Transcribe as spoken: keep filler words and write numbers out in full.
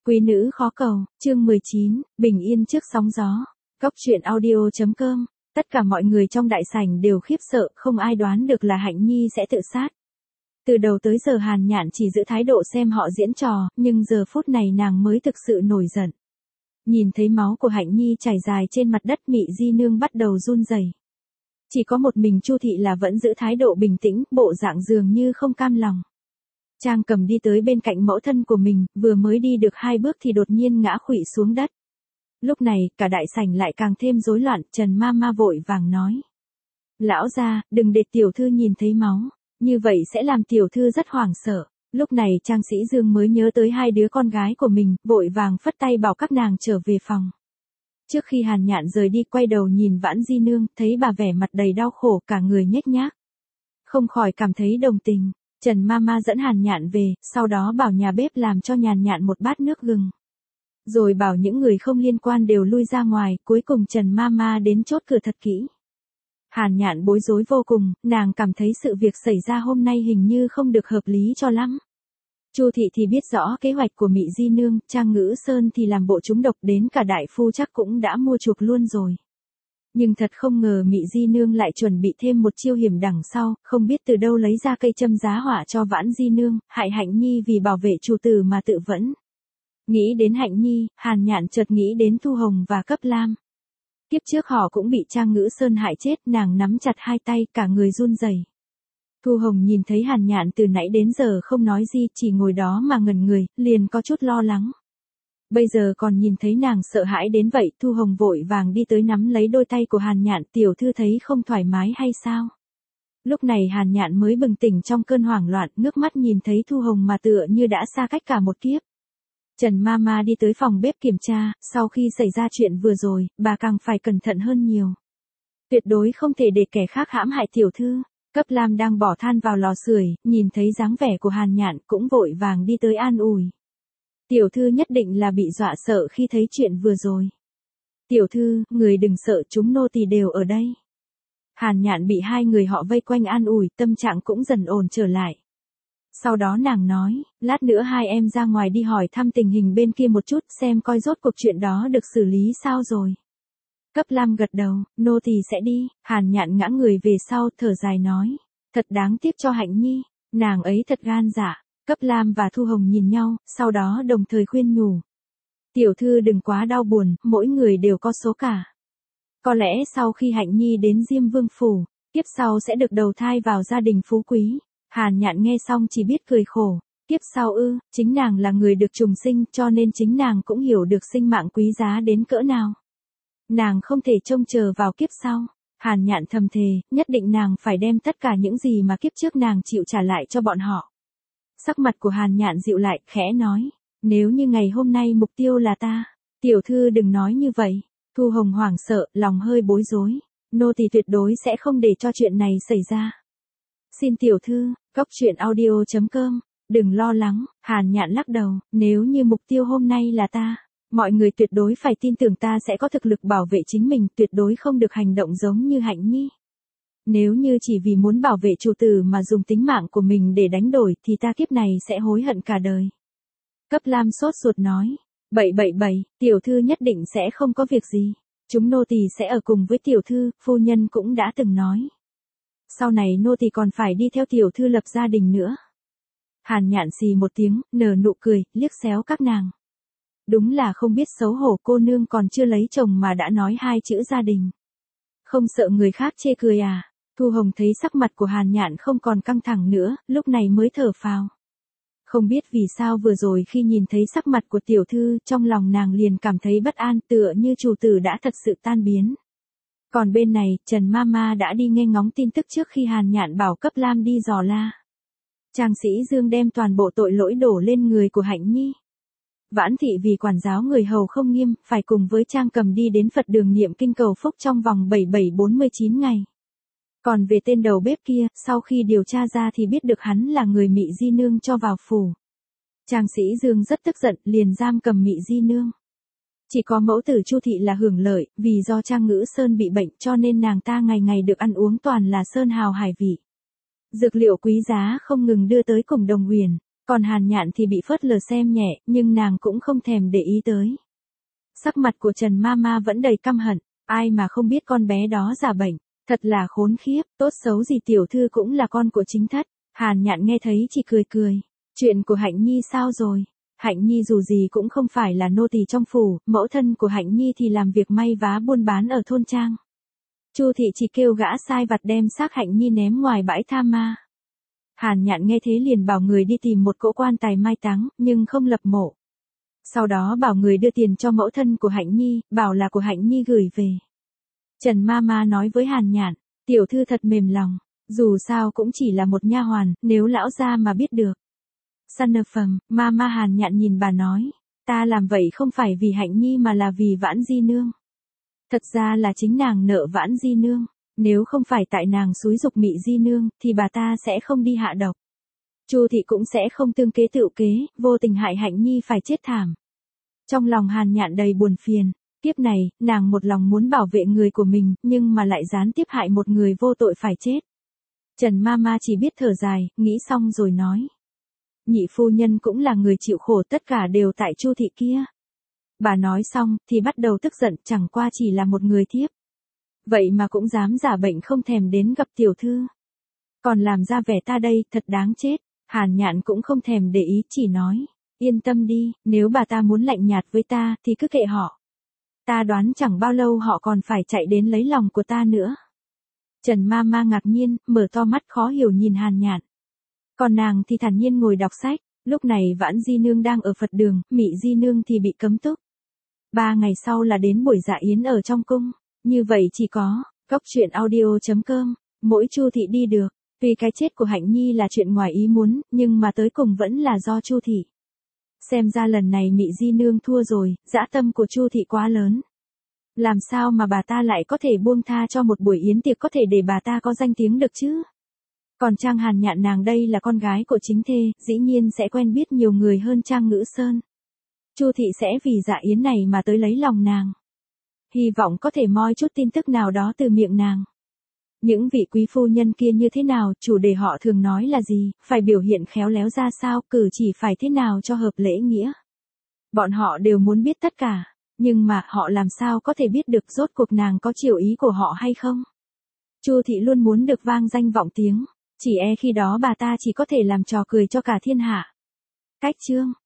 Quý nữ khó cầu, chương mười chín, bình yên trước sóng gió. Cóc truyện audio chấm com. Tất cả mọi người trong đại sảnh đều khiếp sợ, không ai đoán được là Hạnh Nhi sẽ tự sát. Từ đầu tới giờ Hàn Nhạn chỉ giữ thái độ xem họ diễn trò, nhưng giờ phút này nàng mới thực sự nổi giận. Nhìn thấy máu của Hạnh Nhi chảy dài trên mặt đất, Mị Di Nương bắt đầu run rẩy. Chỉ có một mình Chu Thị là vẫn giữ thái độ bình tĩnh, bộ dạng dường như không cam lòng. Trang Cầm đi tới bên cạnh mẫu thân của mình, vừa mới đi được hai bước thì đột nhiên ngã khuỵu xuống đất. Lúc này, cả đại sảnh lại càng thêm rối loạn, Trần Ma Ma vội vàng nói. Lão gia, đừng để tiểu thư nhìn thấy máu, như vậy sẽ làm tiểu thư rất hoảng sợ. Lúc này Trang Sĩ Dương mới nhớ tới hai đứa con gái của mình, vội vàng phất tay bảo các nàng trở về phòng. Trước khi Hàn Nhạn rời đi, quay đầu nhìn Vãn Di Nương, thấy bà vẻ mặt đầy đau khổ, cả người nhếch nhác. Không khỏi cảm thấy đồng tình. Trần Ma Ma dẫn Hàn Nhạn về, sau đó bảo nhà bếp làm cho Nhàn Nhạn một bát nước gừng. Rồi bảo những người không liên quan đều lui ra ngoài, cuối cùng Trần Ma Ma đến chốt cửa thật kỹ. Hàn Nhạn bối rối vô cùng, nàng cảm thấy sự việc xảy ra hôm nay hình như không được hợp lý cho lắm. Chu Thị thì biết rõ kế hoạch của Mị Di Nương, Trang Ngữ Sơn thì làm bộ trúng độc, đến cả đại phu chắc cũng đã mua chuộc luôn rồi. Nhưng thật không ngờ Mị Di Nương lại chuẩn bị thêm một chiêu hiểm đằng sau, không biết từ đâu lấy ra cây châm giá hỏa cho Vãn Di Nương, hại Hạnh Nhi vì bảo vệ chủ tử mà tự vẫn. Nghĩ đến Hạnh Nhi, Hàn Nhạn chợt nghĩ đến Thu Hồng và Cấp Lam. Kiếp trước họ cũng bị Trang Ngữ Sơn hại chết, nàng nắm chặt hai tay, cả người run rẩy. Thu Hồng nhìn thấy Hàn Nhạn từ nãy đến giờ không nói gì, chỉ ngồi đó mà ngẩn người, liền có chút lo lắng. Bây giờ còn nhìn thấy nàng sợ hãi đến vậy, Thu Hồng vội vàng đi tới nắm lấy đôi tay của Hàn Nhạn, tiểu thư thấy không thoải mái hay sao? Lúc này Hàn Nhạn mới bừng tỉnh trong cơn hoảng loạn, ngước mắt nhìn thấy Thu Hồng mà tựa như đã xa cách cả một kiếp. Trần Ma Ma đi tới phòng bếp kiểm tra, sau khi xảy ra chuyện vừa rồi, bà càng phải cẩn thận hơn nhiều. Tuyệt đối không thể để kẻ khác hãm hại tiểu thư. Cấp Lam đang bỏ than vào lò sưởi, nhìn thấy dáng vẻ của Hàn Nhạn cũng vội vàng đi tới an ủi. Tiểu thư nhất định là bị dọa sợ khi thấy chuyện vừa rồi. Tiểu thư, người đừng sợ, chúng nô tỳ đều ở đây. Hàn Nhạn bị hai người họ vây quanh an ủi, tâm trạng cũng dần ổn trở lại. Sau đó nàng nói, lát nữa hai em ra ngoài đi hỏi thăm tình hình bên kia một chút, xem coi rốt cuộc chuyện đó được xử lý sao rồi. Cấp Lam gật đầu, nô tỳ sẽ đi. Hàn Nhạn ngã người về sau, thở dài nói, thật đáng tiếc cho Hạnh Nhi, nàng ấy thật gan dạ. Cấp Lam và Thu Hồng nhìn nhau, sau đó đồng thời khuyên nhủ. Tiểu thư đừng quá đau buồn, mỗi người đều có số cả. Có lẽ sau khi Hạnh Nhi đến Diêm Vương Phủ, kiếp sau sẽ được đầu thai vào gia đình phú quý. Hàn Nhạn nghe xong chỉ biết cười khổ. Kiếp sau ư, chính nàng là người được trùng sinh, cho nên chính nàng cũng hiểu được sinh mạng quý giá đến cỡ nào. Nàng không thể trông chờ vào kiếp sau. Hàn Nhạn thầm thề, nhất định nàng phải đem tất cả những gì mà kiếp trước nàng chịu trả lại cho bọn họ. Sắc mặt của Hàn Nhạn dịu lại, khẽ nói, nếu như ngày hôm nay mục tiêu là ta, tiểu thư đừng nói như vậy. Thu Hồng hoảng sợ, lòng hơi bối rối, nô tỳ tuyệt đối sẽ không để cho chuyện này xảy ra. Xin tiểu thư, cóc truyện audio chấm com, đừng lo lắng. Hàn Nhạn lắc đầu, nếu như mục tiêu hôm nay là ta, mọi người tuyệt đối phải tin tưởng ta sẽ có thực lực bảo vệ chính mình, tuyệt đối không được hành động giống như Hạnh Nhi. Nếu như chỉ vì muốn bảo vệ chủ tử mà dùng tính mạng của mình để đánh đổi thì ta kiếp này sẽ hối hận cả đời. Cấp Lam sốt ruột nói, bậy bậy bậy, tiểu thư nhất định sẽ không có việc gì. Chúng nô tỳ sẽ ở cùng với tiểu thư, phu nhân cũng đã từng nói. Sau này nô tỳ còn phải đi theo tiểu thư lập gia đình nữa. Hàn Nhạn xì một tiếng, nở nụ cười, liếc xéo các nàng. Đúng là không biết xấu hổ, cô nương còn chưa lấy chồng mà đã nói hai chữ gia đình. Không sợ người khác chê cười à? Thu Hồng thấy sắc mặt của Hàn Nhạn không còn căng thẳng nữa, lúc này mới thở phào. Không biết vì sao vừa rồi khi nhìn thấy sắc mặt của tiểu thư, trong lòng nàng liền cảm thấy bất an, tựa như chủ tử đã thật sự tan biến. Còn bên này, Trần Ma Ma đã đi nghe ngóng tin tức trước khi Hàn Nhạn bảo Cấp Lam đi dò la. Trang Sĩ Dương đem toàn bộ tội lỗi đổ lên người của Hạnh Nhi. Vãn Thị vì quản giáo người hầu không nghiêm, phải cùng với Trang Cầm đi đến Phật đường niệm kinh cầu phúc trong vòng bảy bảy bốn mươi chín ngày. Còn về tên đầu bếp kia, sau khi điều tra ra thì biết được hắn là người Mị Di Nương cho vào phủ. Trang Sĩ Dương rất tức giận, liền giam cầm Mị Di Nương. Chỉ có mẫu tử Chu Thị là hưởng lợi, vì do Trang Ngữ Sơn bị bệnh cho nên nàng ta ngày ngày được ăn uống toàn là sơn hào hải vị. Dược liệu quý giá không ngừng đưa tới cùng Đồng Huyền. Còn Hàn Nhạn thì bị phớt lờ xem nhẹ, nhưng nàng cũng không thèm để ý tới. Sắc mặt của Trần Mama vẫn đầy căm hận, ai mà không biết con bé đó giả bệnh, thật là khốn khiếp, tốt xấu gì tiểu thư cũng là con của chính thất. Hàn Nhạn nghe thấy chỉ cười cười, chuyện của Hạnh Nhi sao rồi? Hạnh Nhi dù gì cũng không phải là nô tỳ trong phủ, mẫu thân của Hạnh Nhi thì làm việc may vá buôn bán ở thôn trang. Chu thị chỉ kêu gã sai vặt đem xác Hạnh Nhi ném ngoài bãi tha ma. Hàn Nhạn nghe thế liền bảo người đi tìm một cỗ quan tài mai táng, nhưng không lập mộ. Sau đó bảo người đưa tiền cho mẫu thân của Hạnh Nhi, bảo là của Hạnh Nhi gửi về. Trần Mama nói với Hàn Nhạn, tiểu thư thật mềm lòng, dù sao cũng chỉ là một nha hoàn, nếu lão gia mà biết được. Săn nờ phầm, Mama Hàn Nhạn nhìn bà nói, ta làm vậy không phải vì Hạnh Nhi mà là vì Vãn Di Nương. Thật ra là chính nàng nợ Vãn Di Nương, nếu không phải tại nàng xúi giục Mị Di Nương, thì bà ta sẽ không đi hạ độc. Chu thị cũng sẽ không tương kế tựu kế, vô tình hại Hạnh Nhi phải chết thảm. Trong lòng Hàn Nhạn đầy buồn phiền, kiếp này, nàng một lòng muốn bảo vệ người của mình, nhưng mà lại gián tiếp hại một người vô tội phải chết. Trần Mama chỉ biết thở dài, nghĩ xong rồi nói. Nhị phu nhân cũng là người chịu khổ, tất cả đều tại Chu thị kia. Bà nói xong, thì bắt đầu tức giận, chẳng qua chỉ là một người thiếp. Vậy mà cũng dám giả bệnh không thèm đến gặp tiểu thư. Còn làm ra vẻ ta đây, thật đáng chết. Hàn Nhạn cũng không thèm để ý, chỉ nói. Yên tâm đi, nếu bà ta muốn lạnh nhạt với ta, thì cứ kệ họ. Ta đoán chẳng bao lâu họ còn phải chạy đến lấy lòng của ta nữa. Trần Mama ngạc nhiên, mở to mắt khó hiểu nhìn Hàn Nhạn. Còn nàng thì thản nhiên ngồi đọc sách, lúc này Vãn Di Nương đang ở Phật đường, Mị Di Nương thì bị cấm túc. Ba ngày sau là đến buổi dạ yến ở trong cung, như vậy chỉ có, góc truyện audio chấm com, mỗi Chu thị đi được, vì cái chết của Hạnh Nhi là chuyện ngoài ý muốn, nhưng mà tới cùng vẫn là do Chu thị. Xem ra lần này Mị Di Nương thua rồi, dã tâm của Chu thị quá lớn. Làm sao mà bà ta lại có thể buông tha cho một buổi yến tiệc có thể để bà ta có danh tiếng được chứ? Còn Trang Hàn Nhạn nàng đây là con gái của chính thê, dĩ nhiên sẽ quen biết nhiều người hơn Trang Ngữ Sơn. Chu thị sẽ vì dạ yến này mà tới lấy lòng nàng. Hy vọng có thể moi chút tin tức nào đó từ miệng nàng. Những vị quý phu nhân kia như thế nào, chủ đề họ thường nói là gì, phải biểu hiện khéo léo ra sao, cử chỉ phải thế nào cho hợp lễ nghĩa. Bọn họ đều muốn biết tất cả, nhưng mà họ làm sao có thể biết được rốt cuộc nàng có chiều ý của họ hay không. Chu thị luôn muốn được vang danh vọng tiếng, chỉ e khi đó bà ta chỉ có thể làm trò cười cho cả thiên hạ. Cách chương